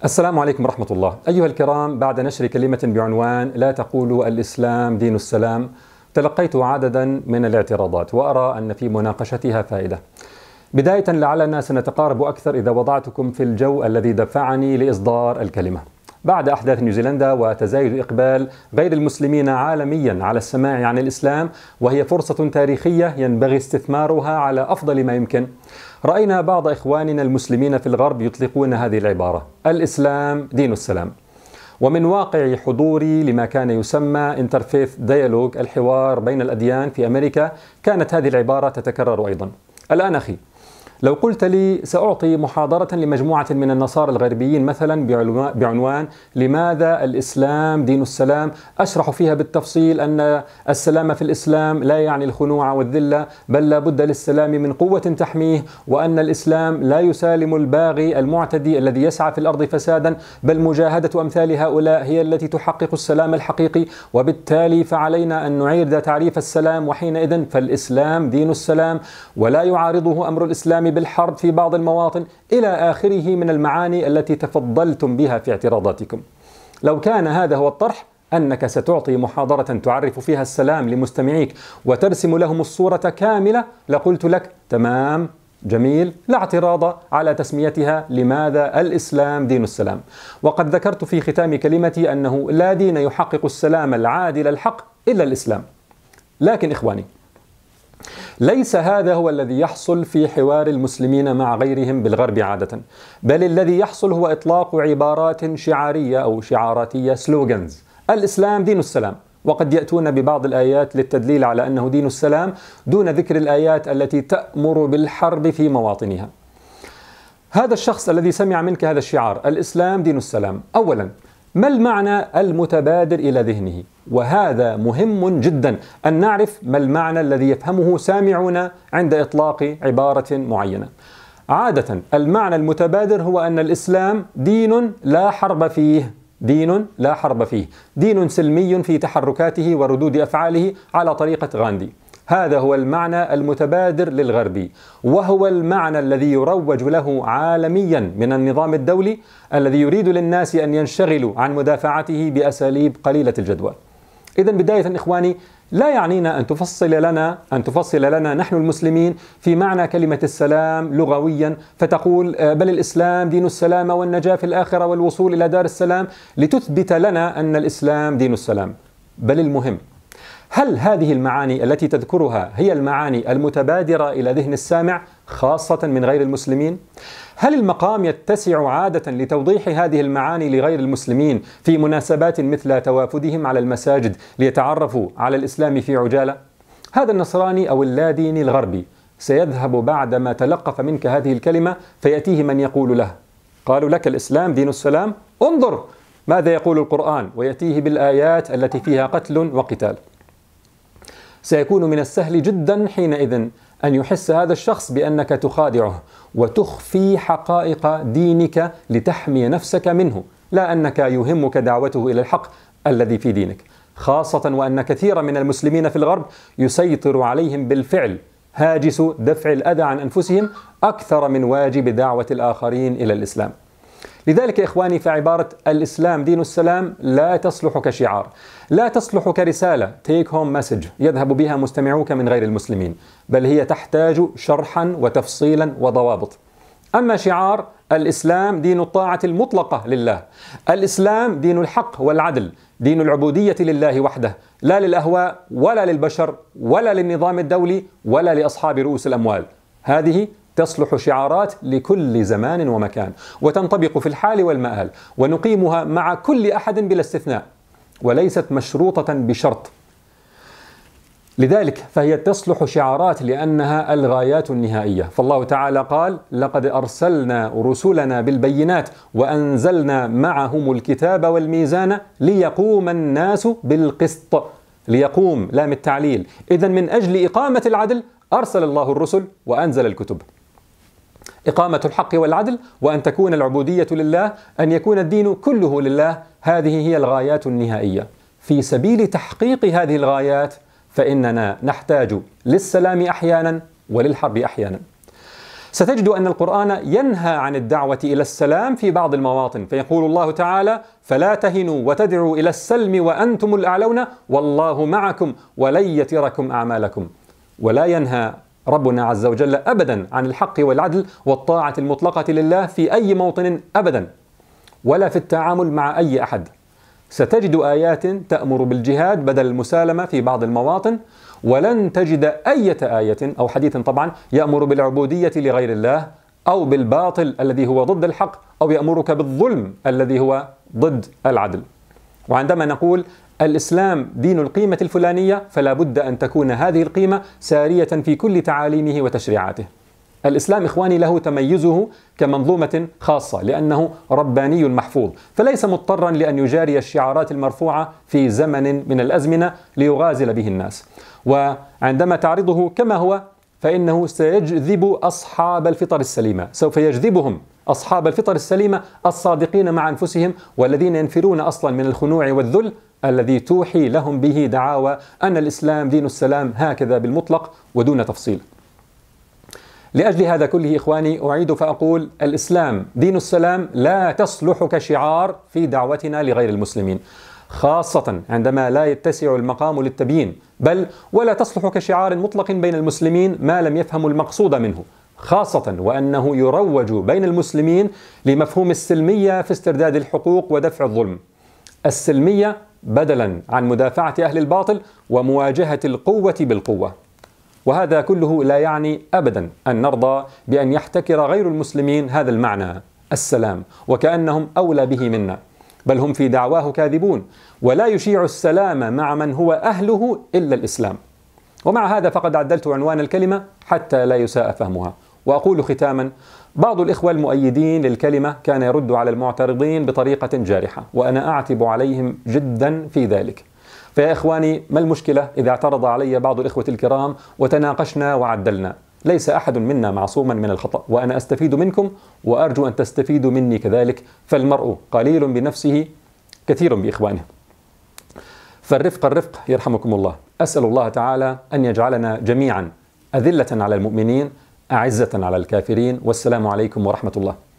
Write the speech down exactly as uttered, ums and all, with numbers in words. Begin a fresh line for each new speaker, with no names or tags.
السلام عليكم ورحمة الله. أيها الكرام، بعد نشر كلمة بعنوان لا تقولوا الإسلام دين السلام، تلقيت عددا من الاعتراضات وأرى أن في مناقشتها فائدة. بداية، لعلنا سنتقارب أكثر إذا وضعتكم في الجو الذي دفعني لإصدار الكلمة. بعد أحداث نيوزيلندا وتزايد إقبال غير المسلمين عالميا على السماع عن الإسلام، وهي فرصة تاريخية ينبغي استثمارها على أفضل ما يمكن، رأينا بعض إخواننا المسلمين في الغرب يطلقون هذه العبارة: الإسلام دين السلام. ومن واقع حضوري لما كان يسمى انترفيث ديالوج، الحوار بين الأديان في أمريكا، كانت هذه العبارة تتكرر أيضا. الآن أخي، لو قلت لي سأعطي محاضرة لمجموعة من النصارى الغربيين مثلا بعنوان لماذا الإسلام دين السلام، أشرح فيها بالتفصيل أن السلام في الإسلام لا يعني الخنوع والذلة، بل لا بد للسلام من قوة تحميه، وأن الإسلام لا يسالم الباغي المعتدي الذي يسعى في الأرض فسادا، بل مجاهدة أمثال هؤلاء هي التي تحقق السلام الحقيقي، وبالتالي فعلينا أن نعيد تعريف السلام، وحينئذ فالإسلام دين السلام ولا يعارضه أمر الإسلام بالحرب في بعض المواطن، إلى آخره من المعاني التي تفضلتم بها في اعتراضاتكم. لو كان هذا هو الطرح، أنك ستعطي محاضرة تعرف فيها السلام لمستمعيك وترسم لهم الصورة كاملة، لقلت لك تمام، جميل، لا اعتراض على تسميتها لماذا الإسلام دين السلام. وقد ذكرت في ختام كلمتي أنه لا دين يحقق السلام العادل الحق إلا الإسلام. لكن إخواني، ليس هذا هو الذي يحصل في حوار المسلمين مع غيرهم بالغرب عادة، بل الذي يحصل هو إطلاق عبارات شعارية أو شعاراتية، سلوغنز: الإسلام دين السلام، وقد يأتون ببعض الآيات للتدليل على أنه دين السلام دون ذكر الآيات التي تأمر بالحرب في مواطنها. هذا الشخص الذي سمع منك هذا الشعار الإسلام دين السلام، أولا ما المعنى المتبادر إلى ذهنه؟ وهذا مهم جدا أن نعرف ما المعنى الذي يفهمه سامعون عند إطلاق عبارة معينة. عادة المعنى المتبادر هو أن الإسلام دين لا حرب فيه، دين لا حرب فيه، دين سلمي في تحركاته وردود أفعاله على طريقة غاندي. هذا هو المعنى المتبادر للغربي، وهو المعنى الذي يروج له عالميا من النظام الدولي الذي يريد للناس أن ينشغلوا عن مدافعته بأساليب قليلة الجدوى. إذن بداية إخواني، لا يعنينا أن تفصل لنا أن تفصل لنا نحن المسلمين في معنى كلمة السلام لغويا، فتقول بل الإسلام دين السلام والنجاة في الآخرة والوصول إلى دار السلام، لتثبت لنا أن الإسلام دين السلام. بل المهم، هل هذه المعاني التي تذكرها هي المعاني المتبادرة إلى ذهن السامع خاصة من غير المسلمين؟ هل المقام يتسع عادة لتوضيح هذه المعاني لغير المسلمين في مناسبات مثل توافدهم على المساجد ليتعرفوا على الإسلام في عجالة؟ هذا النصراني أو اللاديني الغربي سيذهب بعدما تلقف منك هذه الكلمة، فيأتيه من يقول له: قالوا لك الإسلام دين السلام، انظر ماذا يقول القرآن، ويأتيه بالآيات التي فيها قتل وقتال. سيكون من السهل جدا حينئذ أن يحس هذا الشخص بأنك تخادعه وتخفي حقائق دينك لتحمي نفسك منه، لا أنك يهمك دعوته إلى الحق الذي في دينك، خاصة وأن كثيرا من المسلمين في الغرب يسيطر عليهم بالفعل هاجس دفع الأذى عن أنفسهم أكثر من واجب دعوة الآخرين إلى الإسلام. لذلك إخواني، فعبارة الإسلام دين السلام لا تصلح كشعار، لا تصلح كرسالة take home message يذهب بها مستمعوك من غير المسلمين، بل هي تحتاج شرحا وتفصيلا وضوابط. أما شعار الإسلام دين الطاعة المطلقة لله، الإسلام دين الحق والعدل، دين العبودية لله وحده، لا للأهواء ولا للبشر ولا للنظام الدولي ولا لأصحاب رؤوس الأموال، هذه تصلح شعارات لكل زمان ومكان، وتنطبق في الحال والمآل، ونقيمها مع كل أحد بلا استثناء، وليست مشروطة بشرط. لذلك فهي تصلح شعارات لأنها الغايات النهائية. فالله تعالى قال: لقد أرسلنا رسلنا بالبينات وأنزلنا معهم الكتاب والميزان ليقوم الناس بالقسط. ليقوم لام التعليل، إذن من أجل إقامة العدل أرسل الله الرسل وأنزل الكتب. إقامة الحق والعدل، وأن تكون العبودية لله، أن يكون الدين كله لله، هذه هي الغايات النهائية. في سبيل تحقيق هذه الغايات فإننا نحتاج للسلام أحيانا وللحرب أحيانا. ستجد أن القرآن ينهى عن الدعوة إلى السلام في بعض المواطن، فيقول الله تعالى: فلا تهنوا وتدعوا إلى السلم وأنتم الأعلون والله معكم ولن يتركم أعمالكم. ولا ينهى ربنا عز وجل أبدا عن الحق والعدل والطاعة المطلقة لله في أي موطن أبدا، ولا في التعامل مع أي أحد. ستجد آيات تأمر بالجهاد بدل المسالمة في بعض المواطن، ولن تجد أي آية أو حديث طبعا يأمر بالعبودية لغير الله أو بالباطل الذي هو ضد الحق، أو يأمرك بالظلم الذي هو ضد العدل. وعندما نقول الإسلام دين القيمة الفلانية، فلا بد أن تكون هذه القيمة سارية في كل تعاليمه وتشريعاته. الإسلام إخواني له تميزه كمنظومة خاصة، لأنه رباني محفوظ، فليس مضطرا لأن يجاري الشعارات المرفوعة في زمن من الأزمنة ليغازل به الناس. وعندما تعرضه كما هو فإنه سيجذب أصحاب الفطر السليمة، سوف يجذبهم أصحاب الفطر السليمة الصادقين مع أنفسهم، والذين ينفرون أصلا من الخنوع والذل الذي توحي لهم به دعاوى أن الإسلام دين السلام هكذا بالمطلق ودون تفصيل. لأجل هذا كله إخواني أعيد فأقول: الإسلام دين السلام لا تصلح كشعار في دعوتنا لغير المسلمين، خاصة عندما لا يتسع المقام للتبيين، بل ولا تصلح كشعار مطلق بين المسلمين ما لم يفهموا المقصود منه، خاصة وأنه يروج بين المسلمين لمفهوم السلمية في استرداد الحقوق ودفع الظلم. السلمية بدلا عن مدافعة أهل الباطل ومواجهة القوة بالقوة. وهذا كله لا يعني أبدا أن نرضى بأن يحتكر غير المسلمين هذا المعنى السلام وكأنهم أولى به منا، بل هم في دعواه كاذبون، ولا يشيع السلام مع من هو أهله إلا الإسلام. ومع هذا فقد عدلت عنوان الكلمة حتى لا يساء فهمها. وأقول ختاما: بعض الإخوة المؤيدين للكلمة كان يرد على المعترضين بطريقة جارحة، وأنا أعتب عليهم جدا في ذلك. فيا إخواني، ما المشكلة إذا اعترض علي بعض الإخوة الكرام وتناقشنا وعدلنا؟ ليس أحد منا معصوما من الخطأ، وأنا أستفيد منكم وأرجو أن تستفيدوا مني كذلك، فالمرء قليل بنفسه كثير بإخوانه. فالرفق الرفق يرحمكم الله. أسأل الله تعالى أن يجعلنا جميعا أذلة على المؤمنين أعزة على الكافرين، والسلام عليكم ورحمة الله.